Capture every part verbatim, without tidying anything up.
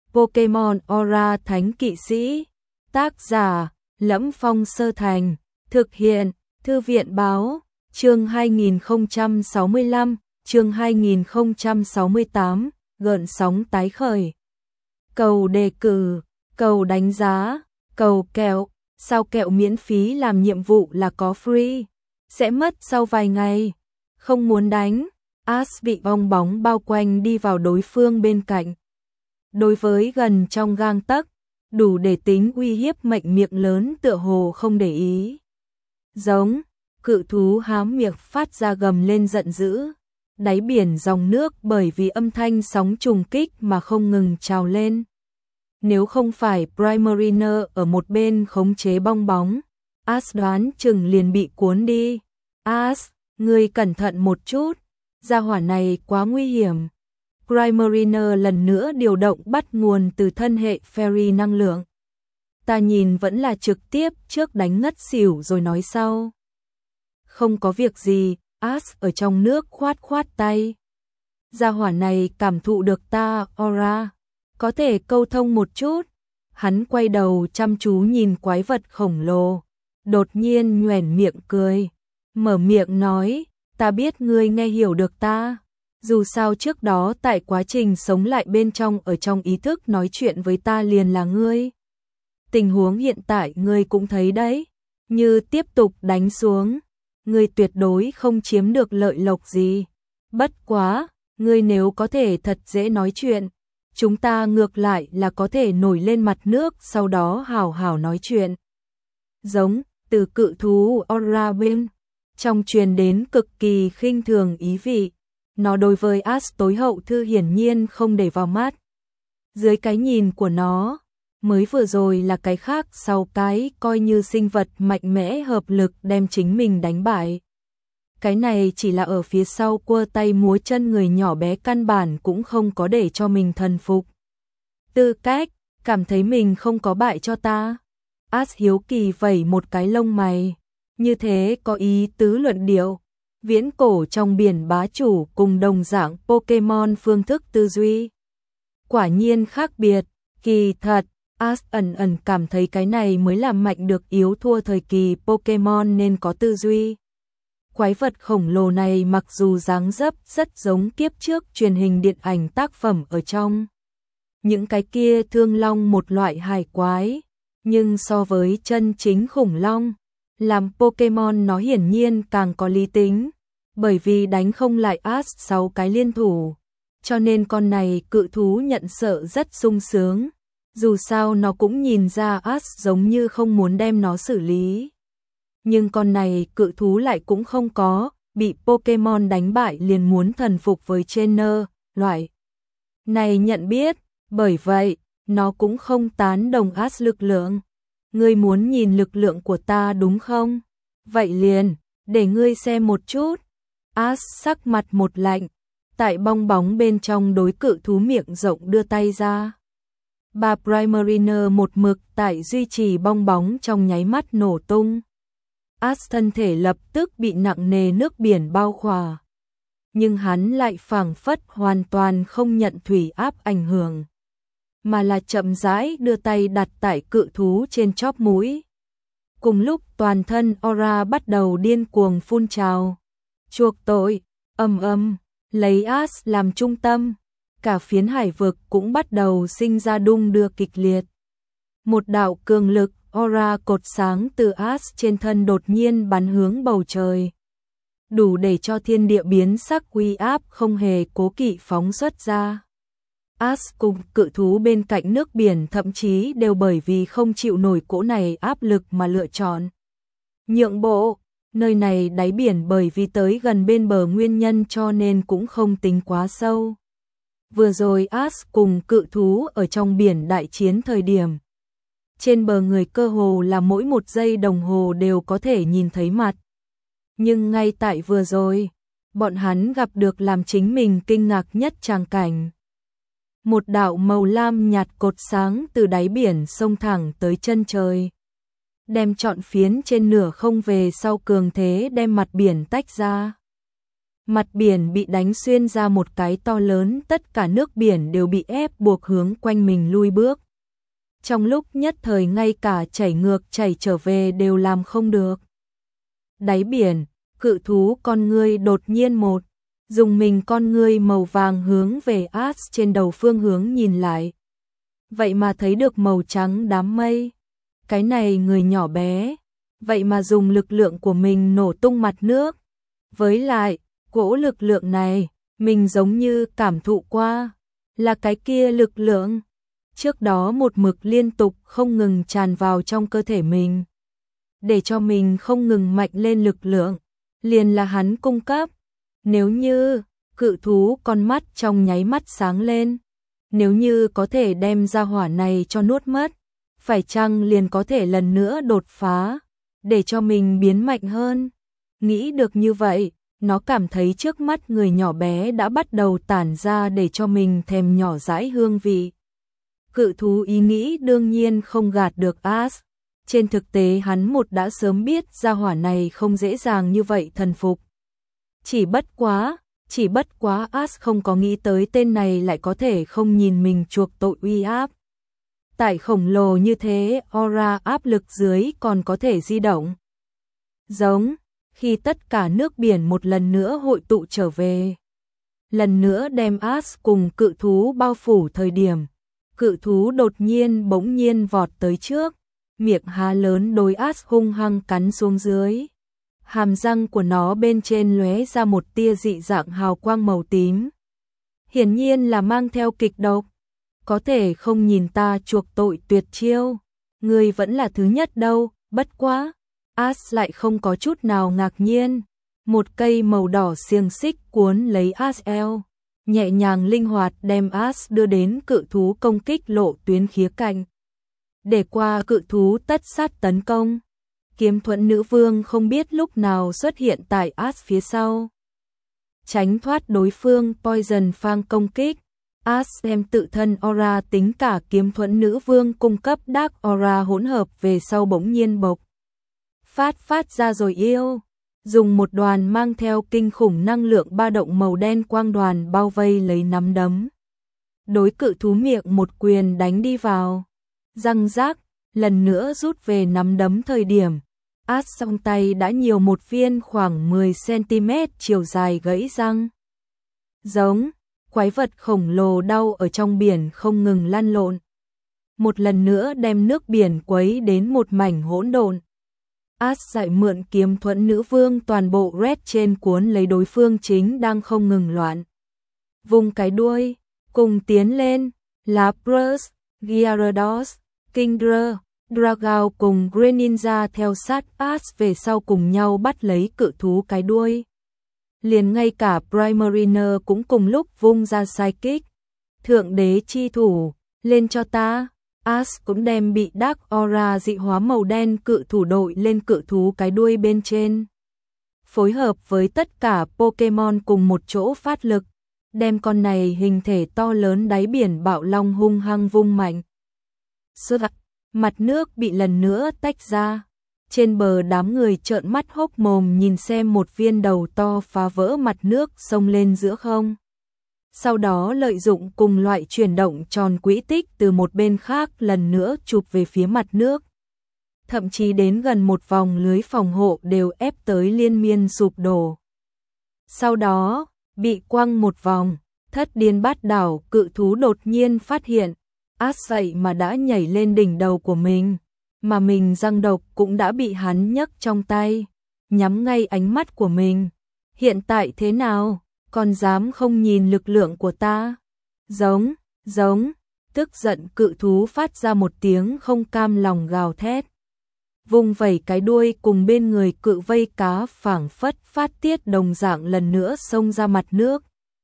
Pokemon Aura Thánh Kỵ Sĩ. Tác giả: Lẫm Phong Sơ Thành. Thực hiện: Thư viện Báo. Chương hai nghìn không trăm sáu mươi lăm, chương hai nghìn không trăm sáu mươi tám, gợn sóng tái khởi. Cầu đề cử, cầu đánh giá, cầu kẹo, sao kẹo miễn phí làm nhiệm vụ là có free, sẽ mất sau vài ngày. Không muốn đánh, Ash bị bong bóng bao quanh đi vào đối phương bên cạnh. Đối với gần trong gang tấc, đủ để tính uy hiếp mệnh miệng lớn tựa hồ không để ý. Giống, cự thú há miệng phát ra gầm lên giận dữ. Đáy biển dòng nước bởi vì âm thanh sóng trùng kích mà không ngừng trào lên. Nếu không phải Primarina ở một bên khống chế bong bóng, Ash đoán chừng liền bị cuốn đi. Ash, ngươi cẩn thận một chút, gia hỏa này quá nguy hiểm. Primarina lần nữa điều động bắt nguồn từ thân hệ Fairy năng lượng. Ta nhìn vẫn là trực tiếp trước đánh ngất xỉu rồi nói sau. Không có việc gì, Ash ở trong nước khoát khoát tay. Gia hỏa này cảm thụ được ta, Aura. Có thể câu thông một chút. Hắn quay đầu chăm chú nhìn quái vật khổng lồ. Đột nhiên nhoẻn miệng cười. Mở miệng nói, ta biết ngươi nghe hiểu được ta. Dù sao trước đó tại quá trình sống lại bên trong ở trong ý thức nói chuyện với ta liền là ngươi. Tình huống hiện tại ngươi cũng thấy đấy. Như tiếp tục đánh xuống, ngươi tuyệt đối không chiếm được lợi lộc gì. Bất quá, ngươi nếu có thể thật dễ nói chuyện, chúng ta ngược lại là có thể nổi lên mặt nước sau đó hào hào nói chuyện. Giống, từ cự thú Aura bên trong truyền đến cực kỳ khinh thường ý vị. Nó đối với Ash tối hậu thư hiển nhiên không để vào mắt. Dưới cái nhìn của nó, mới vừa rồi là cái khác sau cái coi như sinh vật mạnh mẽ hợp lực đem chính mình đánh bại. Cái này chỉ là ở phía sau quơ tay múa chân người nhỏ bé căn bản cũng không có để cho mình thần phục. Tư cách, cảm thấy mình không có bại cho ta. Ash hiếu kỳ vẩy một cái lông mày. Như thế có ý tứ luận điệu. Viễn cổ trong biển bá chủ cùng đồng dạng Pokemon phương thức tư duy. Quả nhiên khác biệt, kỳ thật, Ash ẩn ẩn cảm thấy cái này mới làm mạnh được yếu thua thời kỳ Pokemon nên có tư duy. Quái vật khổng lồ này mặc dù dáng dấp rất giống kiếp trước truyền hình điện ảnh tác phẩm ở trong. Những cái kia thương long một loại hải quái, nhưng so với chân chính khủng long, làm Pokemon nó hiển nhiên càng có lý tính, bởi vì đánh không lại Ash sáu cái liên thủ, cho nên con này cự thú nhận sợ rất sung sướng. Dù sao nó cũng nhìn ra Ash giống như không muốn đem nó xử lý. Nhưng con này cự thú lại cũng không có, bị Pokemon đánh bại liền muốn thần phục với trainer, loại này nhận biết, bởi vậy, nó cũng không tán đồng Ash lực lượng. Ngươi muốn nhìn lực lượng của ta đúng không? Vậy liền, để ngươi xem một chút. Ash sắc mặt một lạnh, tại bong bóng bên trong đối cự thú miệng rộng đưa tay ra. Bà Primarina một mực tại duy trì bong bóng trong nháy mắt nổ tung. Ash thân thể lập tức bị nặng nề nước biển bao khỏa. Nhưng hắn lại phảng phất hoàn toàn không nhận thủy áp ảnh hưởng, mà là chậm rãi đưa tay đặt tại cự thú trên chóp mũi. Cùng lúc toàn thân Aura bắt đầu điên cuồng phun trào. Chuộc tội, âm âm, lấy Ash làm trung tâm. Cả phiến hải vực cũng bắt đầu sinh ra đung đưa kịch liệt. Một đạo cường lực aura cột sáng từ Ash trên thân đột nhiên bắn hướng bầu trời. Đủ để cho thiên địa biến sắc uy áp không hề cố kỵ phóng xuất ra. Ash cùng cự thú bên cạnh nước biển thậm chí đều bởi vì không chịu nổi cỗ này áp lực mà lựa chọn nhượng bộ. Nơi này đáy biển bởi vì tới gần bên bờ nguyên nhân cho nên cũng không tính quá sâu. Vừa rồi Ash cùng cự thú ở trong biển đại chiến thời điểm, trên bờ người cơ hồ là mỗi một giây đồng hồ đều có thể nhìn thấy mặt. Nhưng ngay tại vừa rồi, bọn hắn gặp được làm chính mình kinh ngạc nhất tràng cảnh. Một đạo màu lam nhạt cột sáng từ đáy biển xông thẳng tới chân trời, đem trọn phiến trên nửa không về sau cường thế đem mặt biển tách ra. Mặt biển bị đánh xuyên ra một cái to lớn, tất cả nước biển đều bị ép buộc hướng quanh mình lui bước. Trong lúc nhất thời ngay cả chảy ngược chảy trở về đều làm không được. Đáy biển, cự thú con ngươi đột nhiên một, dùng mình con ngươi màu vàng hướng về Ash trên đầu phương hướng nhìn lại. Vậy mà thấy được màu trắng đám mây. Cái này người nhỏ bé, vậy mà dùng lực lượng của mình nổ tung mặt nước. Với lại, cỗ lực lượng này, mình giống như cảm thụ qua, là cái kia lực lượng. Trước đó một mực liên tục không ngừng tràn vào trong cơ thể mình. Để cho mình không ngừng mạnh lên lực lượng, liền là hắn cung cấp. Nếu như, cự thú con mắt trong nháy mắt sáng lên. Nếu như có thể đem ra hỏa này cho nuốt mất, phải chăng liền có thể lần nữa đột phá, để cho mình biến mạnh hơn. Nghĩ được như vậy, nó cảm thấy trước mắt người nhỏ bé đã bắt đầu tản ra để cho mình thèm nhỏ dãi hương vị. Cự thú ý nghĩ đương nhiên không gạt được Ash. Trên thực tế hắn một đã sớm biết gia hỏa này không dễ dàng như vậy thần phục. Chỉ bất quá, chỉ bất quá Ash không có nghĩ tới tên này lại có thể không nhìn mình chuộc tội uy áp. Tại khổng lồ như thế, aura áp lực dưới còn có thể di động. Giống khi tất cả nước biển một lần nữa hội tụ trở về. Lần nữa đem Ash cùng cự thú bao phủ thời điểm. Cự thú đột nhiên bỗng nhiên vọt tới trước. Miệng há lớn đối Ash hung hăng cắn xuống dưới. Hàm răng của nó bên trên lóe ra một tia dị dạng hào quang màu tím. Hiển nhiên là mang theo kịch độc. Có thể không nhìn ta chuộc tội tuyệt chiêu. Người vẫn là thứ nhất đâu, bất quá. Ash lại không có chút nào ngạc nhiên. Một cây màu đỏ xiềng xích cuốn lấy Ash eo. Nhẹ nhàng linh hoạt đem Ash đưa đến cự thú công kích lộ tuyến khía cạnh. Để qua cự thú tất sát tấn công. Kiếm thuẫn nữ vương không biết lúc nào xuất hiện tại Ash phía sau. Tránh thoát đối phương Poison Fang công kích. Ash đem tự thân aura tính cả kiếm thuẫn nữ vương cung cấp Dark Aura hỗn hợp về sau bỗng nhiên bộc. Phát phát ra rồi yêu. Dùng một đoàn mang theo kinh khủng năng lượng ba động màu đen quang đoàn bao vây lấy nắm đấm. Đối cự thú miệng một quyền đánh đi vào. Răng rác, lần nữa rút về nắm đấm thời điểm. Ash trong tay đã nhiều một viên khoảng mười xăng-ti-mét chiều dài gãy răng. Giống, quái vật khổng lồ đau ở trong biển không ngừng lăn lộn. Một lần nữa đem nước biển quấy đến một mảnh hỗn độn. Ash dạy mượn kiếm thuẫn nữ vương toàn bộ red trên cuốn lấy đối phương chính đang không ngừng loạn. Vùng cái đuôi, cùng tiến lên, Lapras, Gyarados, Kingdra, Dragao cùng Greninja theo sát Ash về sau cùng nhau bắt lấy cự thú cái đuôi. Liền ngay cả Primarina cũng cùng lúc vung ra Psychic. Thượng đế chi thủ, lên cho ta. Ash cũng đem bị Dark Aura dị hóa màu đen cự thủ đội lên cự thú cái đuôi bên trên. Phối hợp với tất cả Pokemon cùng một chỗ phát lực, đem con này hình thể to lớn đáy biển bạo long hung hăng vung mạnh. Sướt, mặt nước bị lần nữa tách ra. Trên bờ đám người trợn mắt hốc mồm nhìn xem một viên đầu to phá vỡ mặt nước xông lên giữa không. Sau đó lợi dụng cùng loại chuyển động tròn quỹ tích từ một bên khác lần nữa chụp về phía mặt nước. Thậm chí đến gần một vòng lưới phòng hộ đều ép tới liên miên sụp đổ. Sau đó, bị quăng một vòng, thất điên bát đảo cự thú đột nhiên phát hiện. Ash vậy mà đã nhảy lên đỉnh đầu của mình, mà mình răng độc cũng đã bị hắn nhấc trong tay, nhắm ngay ánh mắt của mình. Hiện tại thế nào? Còn dám không nhìn lực lượng của ta? Giống, giống, tức giận cự thú phát ra một tiếng không cam lòng gào thét. Vùng vẩy cái đuôi cùng bên người cự vây cá phảng phất phát tiết đồng dạng lần nữa xông ra mặt nước.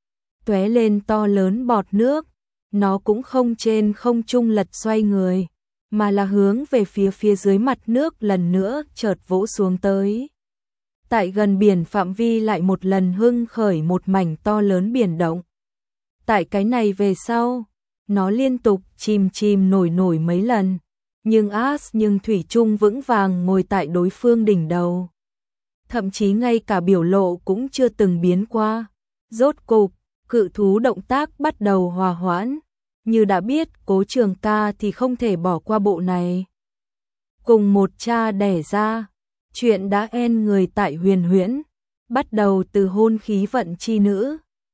Tóe lên to lớn bọt nước, nó cũng không trên không trung lật xoay người, mà là hướng về phía phía dưới mặt nước lần nữa chợt vỗ xuống tới. Tại gần biển phạm vi lại một lần hưng khởi một mảnh to lớn biển động. Tại cái này về sau, nó liên tục chìm chìm nổi nổi mấy lần, nhưng Ash nhưng thủy chung vững vàng ngồi tại đối phương đỉnh đầu. thậm chí ngay cả biểu lộ cũng chưa từng biến qua. Rốt cục, cự thú động tác bắt đầu hòa hoãn, như đã biết Cố Trường Ca thì không thể bỏ qua bộ này. Cùng một cha đẻ ra, chuyện đã en người tại Huyền Huyễn, bắt đầu từ hôn khí vận chi nữ,